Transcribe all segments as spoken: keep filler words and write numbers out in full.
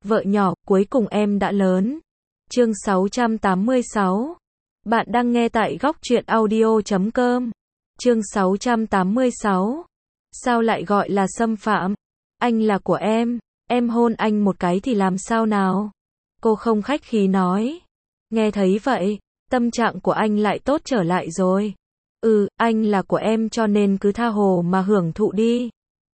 Vợ nhỏ, cuối cùng em đã lớn. Chương sáu trăm tám mươi sáu. Bạn đang nghe tại góc truyện audio chấm com. Chương sáu trăm tám mươi sáu. Sao lại gọi là xâm phạm? Anh là của em, em hôn anh một cái thì làm sao nào? Cô không khách khí nói. Nghe thấy vậy, tâm trạng của anh lại tốt trở lại rồi. Ừ, anh là của em cho nên cứ tha hồ mà hưởng thụ đi.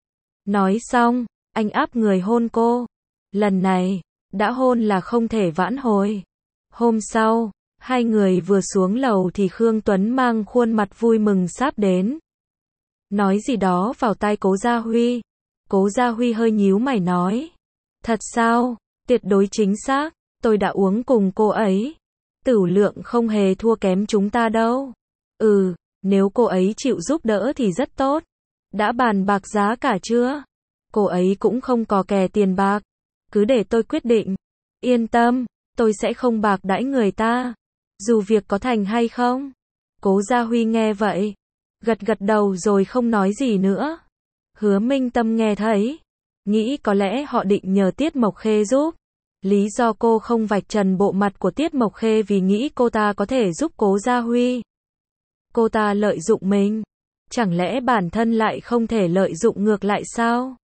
Nói xong, anh áp người hôn cô. Lần này, đã hôn là không thể vãn hồi. Hôm sau, hai người vừa xuống lầu thì Khương Tuấn mang khuôn mặt vui mừng sáp đến. Nói gì đó vào tai Cố Gia Huy. Cố Gia Huy hơi nhíu mày nói. Thật sao? Tuyệt đối chính xác, tôi đã uống cùng cô ấy. Tửu lượng không hề thua kém chúng ta đâu. Ừ, nếu cô ấy chịu giúp đỡ thì rất tốt. Đã bàn bạc giá cả chưa? Cô ấy cũng không có kè tiền bạc. Cứ để tôi quyết định. Yên tâm, tôi sẽ không bạc đãi người ta. Dù việc có thành hay không. Cố Gia Huy nghe vậy. Gật gật đầu rồi không nói gì nữa. Hứa Minh Tâm nghe thấy. Nghĩ có lẽ họ định nhờ Tiết Mộc Khê giúp. Lý do cô không vạch trần bộ mặt của Tiết Mộc Khê vì nghĩ cô ta có thể giúp Cố Gia Huy. Cô ta lợi dụng mình. Chẳng lẽ bản thân lại không thể lợi dụng ngược lại sao?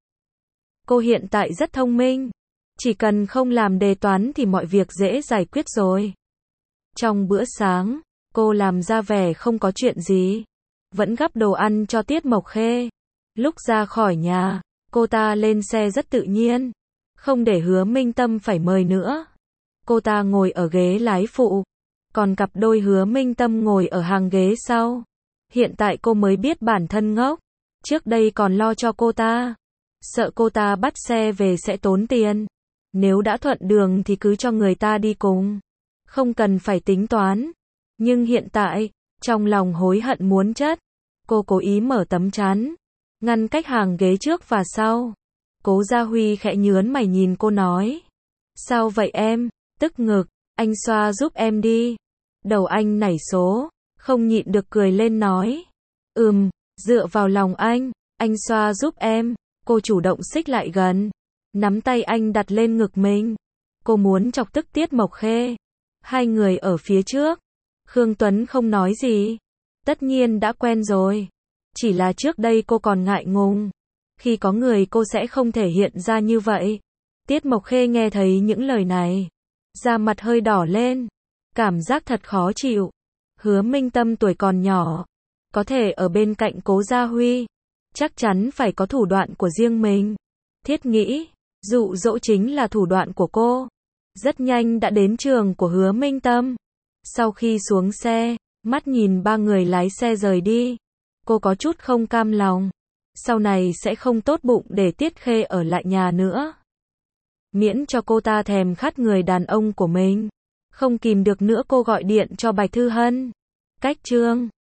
Cô hiện tại rất thông minh. Chỉ cần không làm đề toán thì mọi việc dễ giải quyết rồi. Trong bữa sáng, cô làm ra vẻ không có chuyện gì. Vẫn gắp đồ ăn cho Tiết Mộc Khê. Lúc ra khỏi nhà, cô ta lên xe rất tự nhiên. Không để Hứa Minh Tâm phải mời nữa. Cô ta ngồi ở ghế lái phụ. Còn cặp đôi Hứa Minh Tâm ngồi ở hàng ghế sau. Hiện tại cô mới biết bản thân ngốc. Trước đây còn lo cho cô ta. Sợ cô ta bắt xe về sẽ tốn tiền. Nếu đã thuận đường thì cứ cho người ta đi cùng. Không cần phải tính toán. Nhưng hiện tại, trong lòng hối hận muốn chết. Cô cố ý mở tấm chắn. Ngăn cách hàng ghế trước và sau. Cố Gia Huy khẽ nhướng mày nhìn cô nói. Sao vậy em? Tức ngực. Anh xoa giúp em đi. Đầu anh nảy số. Không nhịn được cười lên nói. Ừm, dựa vào lòng anh. Anh xoa giúp em. Cô chủ động xích lại gần. Nắm tay anh đặt lên ngực mình. Cô muốn chọc tức Tiết Mộc Khê. Hai người ở phía trước. Khương Tuấn không nói gì. Tất nhiên đã quen rồi. Chỉ là trước đây cô còn ngại ngùng. Khi có người cô sẽ không thể hiện ra như vậy. Tiết Mộc Khê nghe thấy những lời này. Da mặt hơi đỏ lên. Cảm giác thật khó chịu. Hứa Minh Tâm tuổi còn nhỏ. Có thể ở bên cạnh Cố Gia Huy. Chắc chắn phải có thủ đoạn của riêng mình. Thiết nghĩ. Dụ dỗ chính là thủ đoạn của cô. Rất nhanh đã đến trường của Hứa Minh Tâm. Sau khi xuống xe, mắt nhìn ba người lái xe rời đi. Cô có chút không cam lòng. Sau này sẽ không tốt bụng để Tiết Khê ở lại nhà nữa. Miễn cho cô ta thèm khát người đàn ông của mình. Không kìm được nữa cô gọi điện cho Bạch Thư Hân. Cách chương